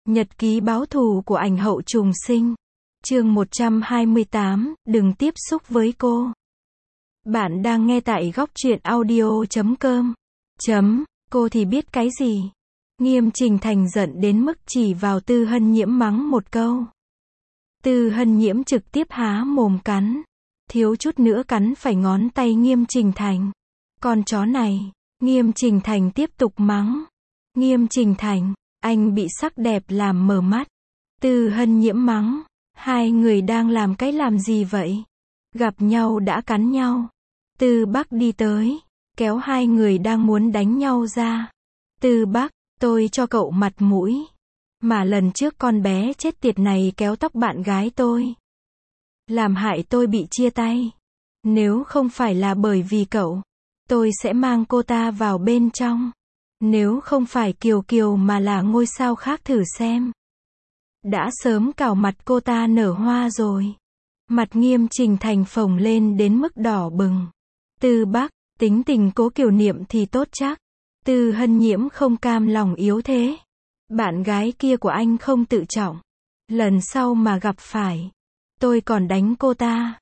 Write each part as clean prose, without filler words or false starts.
Nhật ký báo thù của ảnh hậu trùng sinh. Chương 128, đừng tiếp xúc với cô. Bạn đang nghe tại góc truyện audio.com. Cô thì biết cái gì? Nghiêm Trình Thành giận đến mức chỉ vào Tư Hân Nhiễm mắng một câu. Tư Hân Nhiễm trực tiếp há mồm cắn. Thiếu chút nữa cắn phải ngón tay Nghiêm Trình Thành. Con chó này. Nghiêm Trình Thành tiếp tục mắng. Nghiêm Trình Thành, anh bị sắc đẹp làm mờ mắt. Tư Hân Nhiễm mắng. Hai người đang làm cái làm gì vậy? Gặp nhau đã cắn nhau. Tư Bắc đi tới, kéo hai người đang muốn đánh nhau ra. Tư Bắc, tôi cho cậu mặt mũi. Mà lần trước con bé chết tiệt này kéo tóc bạn gái tôi. Làm hại tôi bị chia tay. Nếu không phải là bởi vì cậu, tôi sẽ mang cô ta vào bên trong. Nếu không phải Kiều Kiều mà là ngôi sao khác thử xem. Đã sớm cào mặt cô ta nở hoa rồi. Mặt Nghiêm Trình Thành phồng lên đến mức đỏ bừng. Tư Bắc, tính tình Cố Kiều Niệm thì tốt chắc. Tư Hân Nhiễm không cam lòng yếu thế. Bạn gái kia của anh không tự trọng. Lần sau mà gặp phải, tôi còn đánh cô ta.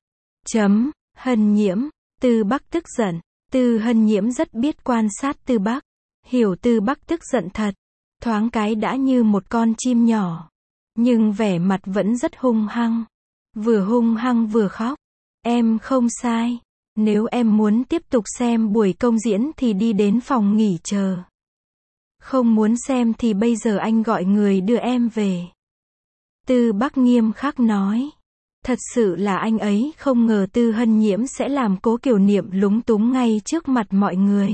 Hân Nhiễm, Tư Bắc tức giận. Tư Hân Nhiễm rất biết quan sát Tư Bắc. Hiểu Tư Bắc tức giận thật. Thoáng cái đã như một con chim nhỏ. Nhưng vẻ mặt vẫn rất hung hăng. Vừa hung hăng vừa khóc. Em không sai. Nếu em muốn tiếp tục xem buổi công diễn thì đi đến phòng nghỉ chờ. Không muốn xem thì bây giờ anh gọi người đưa em về. Tư Bắc nghiêm khắc nói. Thật sự là anh ấy không ngờ Tư Hân Nhiễm sẽ làm Cố Kiều Niệm lúng túng ngay trước mặt mọi người.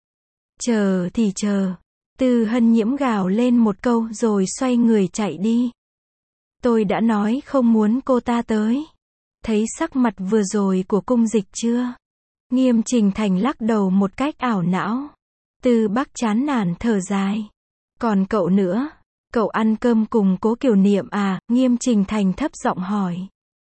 Chờ thì chờ. Tư Hân Nhiễm gào lên một câu rồi xoay người chạy đi. Tôi đã nói không muốn cô ta tới. Thấy sắc mặt vừa rồi của Cung Dịch chưa? Nghiêm Trình Thành lắc đầu một cách ảo não. Tư Bắc chán nản thở dài. Còn cậu nữa? Cậu ăn cơm cùng Cố Kiều Niệm à? Nghiêm Trình Thành thấp giọng hỏi.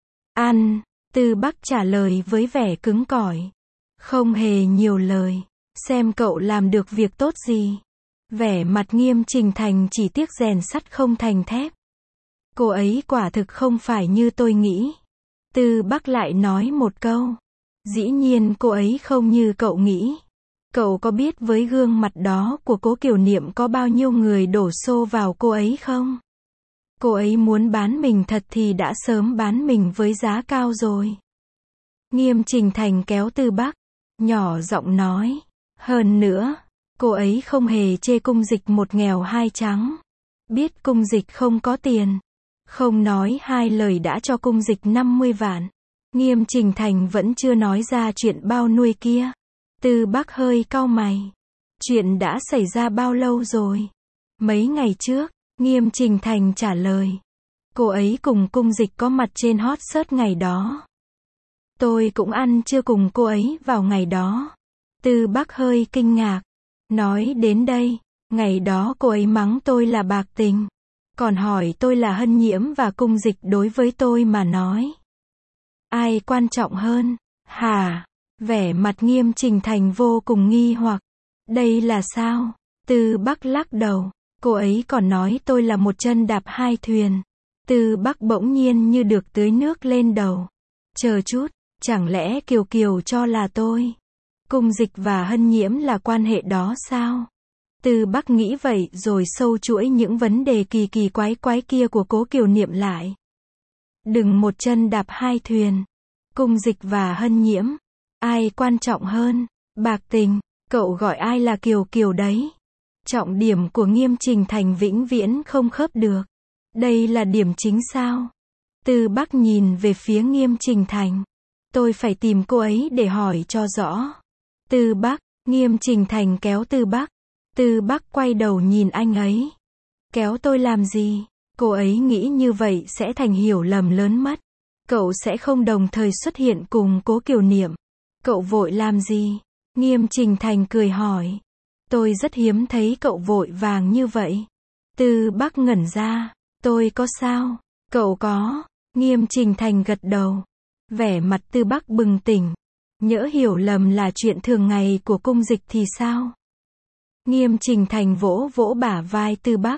Ăn. Tư Bắc trả lời với vẻ cứng cỏi. Không hề nhiều lời. Xem cậu làm được việc tốt gì. Vẻ mặt Nghiêm Trình Thành chỉ tiếc rèn sắt không thành thép. Cô ấy quả thực không phải như tôi nghĩ. Tư Bắc lại nói một câu. Dĩ nhiên cô ấy không như cậu nghĩ. Cậu có biết với gương mặt đó của Cố Kiều Niệm có bao nhiêu người đổ xô vào cô ấy không? Cô ấy muốn bán mình thật thì đã sớm bán mình với giá cao rồi. Nghiêm Trình Thành kéo Tư Bắc, nhỏ giọng nói. Hơn nữa, cô ấy không hề chê Cung Dịch một nghèo hai trắng. Biết Cung Dịch không có tiền. Không nói hai lời đã cho Cung Dịch 50 vạn. Nghiêm Trình Thành vẫn chưa nói ra chuyện bao nuôi kia. Tư Bắc hơi cau mày. Chuyện đã xảy ra bao lâu rồi? Mấy ngày trước, Nghiêm Trình Thành trả lời. Cô ấy cùng Cung Dịch có mặt trên hot search ngày đó. Tôi cũng ăn trưa cùng cô ấy vào ngày đó. Tư Bắc hơi kinh ngạc. Nói đến đây, ngày đó cô ấy mắng tôi là bạc tình. Còn hỏi tôi là Hân Nhiễm và Cung Dịch đối với tôi mà nói. Ai quan trọng hơn? Hả? Vẻ mặt Nghiêm Trình Thành vô cùng nghi hoặc. Đây là sao? Tư Bắc lắc đầu. Cô ấy còn nói tôi là một chân đạp hai thuyền. Tư Bắc bỗng nhiên như được tưới nước lên đầu. Chờ chút, chẳng lẽ Kiều Kiều cho là tôi? Cung Dịch và Hân Nhiễm là quan hệ đó sao? Tư Bắc nghĩ vậy rồi sâu chuỗi những vấn đề kỳ kỳ quái quái kia của Cố Kiều Niệm lại. Đừng một chân đạp hai thuyền. Cung Dịch và Hân Nhiễm. Ai quan trọng hơn? Bạc tình. Cậu gọi ai là Kiều Kiều đấy? Trọng điểm của Nghiêm Trình Thành vĩnh viễn không khớp được. Đây là điểm chính sao? Tư Bắc nhìn về phía Nghiêm Trình Thành. Tôi phải tìm cô ấy để hỏi cho rõ. Tư Bắc. Nghiêm Trình Thành kéo Tư Bắc. Tư Bắc quay đầu nhìn anh ấy. Kéo tôi làm gì? Cô ấy nghĩ như vậy sẽ thành hiểu lầm lớn mất. Cậu sẽ không đồng thời xuất hiện cùng Cố Kiều Niệm. Cậu vội làm gì? Nghiêm Trình Thành cười hỏi. Tôi rất hiếm thấy cậu vội vàng như vậy. Tư Bắc ngẩn ra. Tôi có sao? Cậu có. Nghiêm Trình Thành gật đầu. Vẻ mặt Tư Bắc bừng tỉnh. Nhỡ hiểu lầm là chuyện thường ngày của Cung Dịch thì sao? Nghiêm Trình Thành vỗ vỗ bả vai Tư Bắc.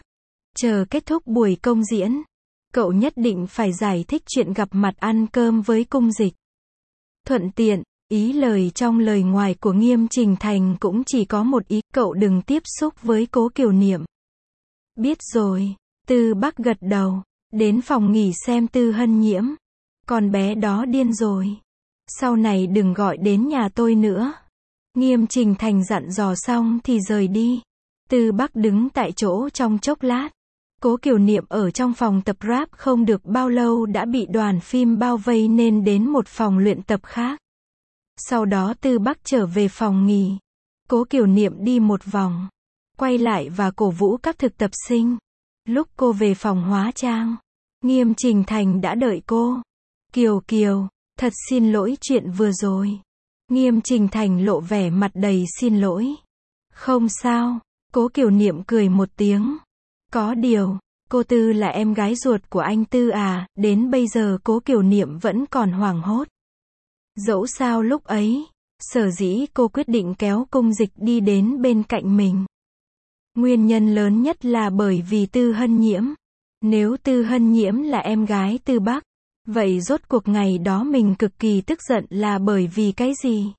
Chờ kết thúc buổi công diễn, cậu nhất định phải giải thích chuyện gặp mặt ăn cơm với Cung Dịch. Thuận tiện, ý lời trong lời ngoài của Nghiêm Trình Thành cũng chỉ có một ý, cậu đừng tiếp xúc với Cố Kiều Niệm. Biết rồi, Tư Bắc gật đầu, đến phòng nghỉ xem Tư Hân Nhiễm. Con bé đó điên rồi. Sau này đừng gọi đến nhà tôi nữa. Nghiêm Trình Thành dặn dò xong thì rời đi. Tư Bắc đứng tại chỗ trong chốc lát. Cố Kiều Niệm ở trong phòng tập rap không được bao lâu đã bị đoàn phim bao vây nên đến một phòng luyện tập khác. Sau đó Tư Bắc trở về phòng nghỉ. Cố Kiều Niệm đi một vòng, quay lại và cổ vũ các thực tập sinh. Lúc cô về phòng hóa trang, Nghiêm Trình Thành đã đợi cô. Kiều Kiều, thật xin lỗi chuyện vừa rồi. Nghiêm Trình Thành lộ vẻ mặt đầy xin lỗi. Không sao, Cố Kiều Niệm cười một tiếng. Có điều, cô Tư là em gái ruột của anh Tư à, đến bây giờ Cố Kiều Niệm vẫn còn hoảng hốt. Dẫu sao lúc ấy, sở dĩ cô quyết định kéo Cung Dịch đi đến bên cạnh mình. Nguyên nhân lớn nhất là bởi vì Tư Hân Nhiễm. Nếu Tư Hân Nhiễm là em gái Tư Bắc, vậy rốt cuộc ngày đó mình cực kỳ tức giận là bởi vì cái gì?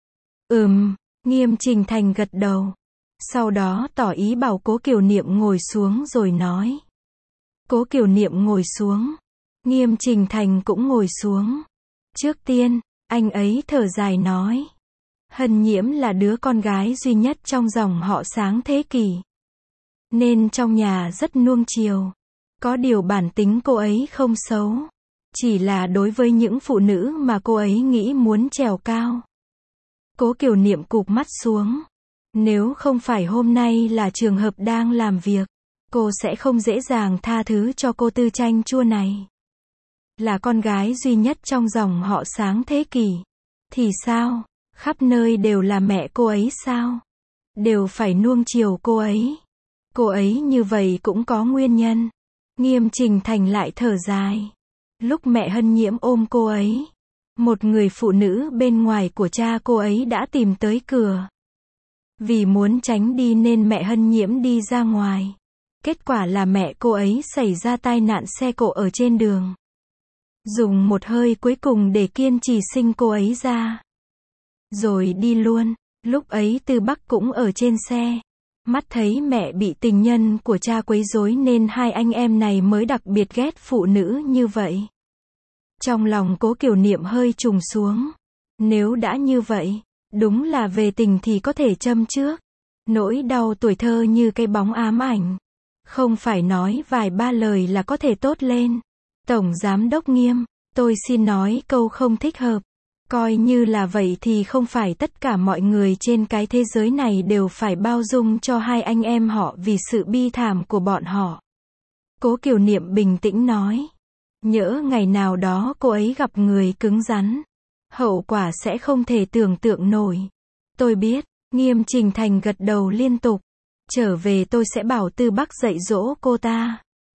Nghiêm Trình Thành gật đầu. Sau đó tỏ ý bảo Cố Kiều Niệm ngồi xuống rồi nói. Cố Kiều Niệm ngồi xuống. Nghiêm Trình Thành cũng ngồi xuống. Trước tiên, anh ấy thở dài nói. Hân Nhiễm là đứa con gái duy nhất trong dòng họ Sáng thế kỷ. Nên trong nhà rất nuông chiều. Có điều bản tính cô ấy không xấu. Chỉ là đối với những phụ nữ mà cô ấy nghĩ muốn trèo cao. Cố Kiều Niệm cụp mắt xuống. Nếu không phải hôm nay là trường hợp đang làm việc, cô sẽ không dễ dàng tha thứ cho cô Tư chanh chua này. Là con gái duy nhất trong dòng họ Sáng thế kỷ. Thì sao? Khắp nơi đều là mẹ cô ấy sao? Đều phải nuông chiều cô ấy. Cô ấy như vậy cũng có nguyên nhân. Nghiêm Trình Thành lại thở dài. Lúc mẹ Hân Nhiễm ôm cô ấy, một người phụ nữ bên ngoài của cha cô ấy đã tìm tới cửa. Vì muốn tránh đi nên mẹ Hân Nhiễm đi ra ngoài. Kết quả là mẹ cô ấy xảy ra tai nạn xe cộ ở trên đường. Dùng một hơi cuối cùng để kiên trì sinh cô ấy ra. Rồi đi luôn. Lúc ấy Tư Bắc cũng ở trên xe. Mắt thấy mẹ bị tình nhân của cha quấy rối nên hai anh em này mới đặc biệt ghét phụ nữ như vậy. Trong lòng Cố Kiều Niệm hơi trùng xuống. Nếu đã như vậy, đúng là về tình thì có thể châm trước. Nỗi đau tuổi thơ như cái bóng ám ảnh. Không phải nói vài ba lời là có thể tốt lên. Tổng Giám đốc Nghiêm, tôi xin nói câu không thích hợp. Coi như là vậy thì không phải tất cả mọi người trên cái thế giới này đều phải bao dung cho hai anh em họ vì sự bi thảm của bọn họ. Cố Kiều Niệm bình tĩnh nói. Nhỡ ngày nào đó cô ấy gặp người cứng rắn. Hậu quả sẽ không thể tưởng tượng nổi. Tôi biết, Nghiêm Trình Thành gật đầu liên tục. Trở về tôi sẽ bảo Tư Bắc dạy dỗ cô ta.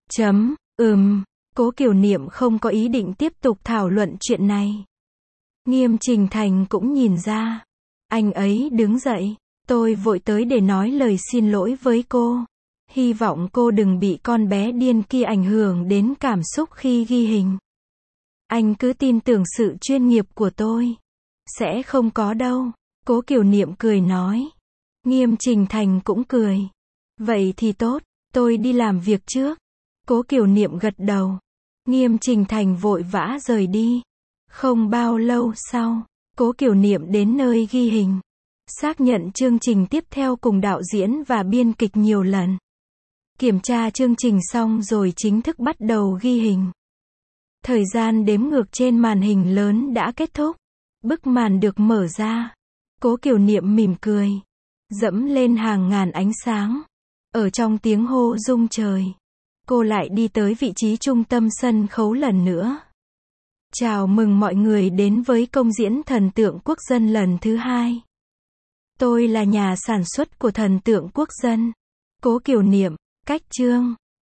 Cố Kiều Niệm không có ý định tiếp tục thảo luận chuyện này. Nghiêm Trình Thành cũng nhìn ra. Anh ấy đứng dậy. Tôi vội tới để nói lời xin lỗi với cô. Hy vọng cô đừng bị con bé điên kia ảnh hưởng đến cảm xúc khi ghi hình. Anh cứ tin tưởng sự chuyên nghiệp của tôi. Sẽ không có đâu. Cố Kiều Niệm cười nói. Nghiêm Trình Thành cũng cười. Vậy thì tốt, tôi đi làm việc trước. Cố Kiều Niệm gật đầu. Nghiêm Trình Thành vội vã rời đi. Không bao lâu sau, Cố Kiều Niệm đến nơi ghi hình. Xác nhận chương trình tiếp theo cùng đạo diễn và biên kịch nhiều lần. Kiểm tra chương trình xong rồi chính thức bắt đầu ghi hình. Thời gian đếm ngược trên màn hình lớn đã kết thúc. Bức màn được mở ra. Cố Kiều Niệm mỉm cười. Dẫm lên hàng ngàn ánh sáng. Ở trong tiếng hô rung trời. Cô lại đi tới vị trí trung tâm sân khấu lần nữa. Chào mừng mọi người đến với công diễn Thần tượng quốc dân lần thứ 2. Tôi là nhà sản xuất của Thần tượng quốc dân. Cố Kiều Niệm, cách chương.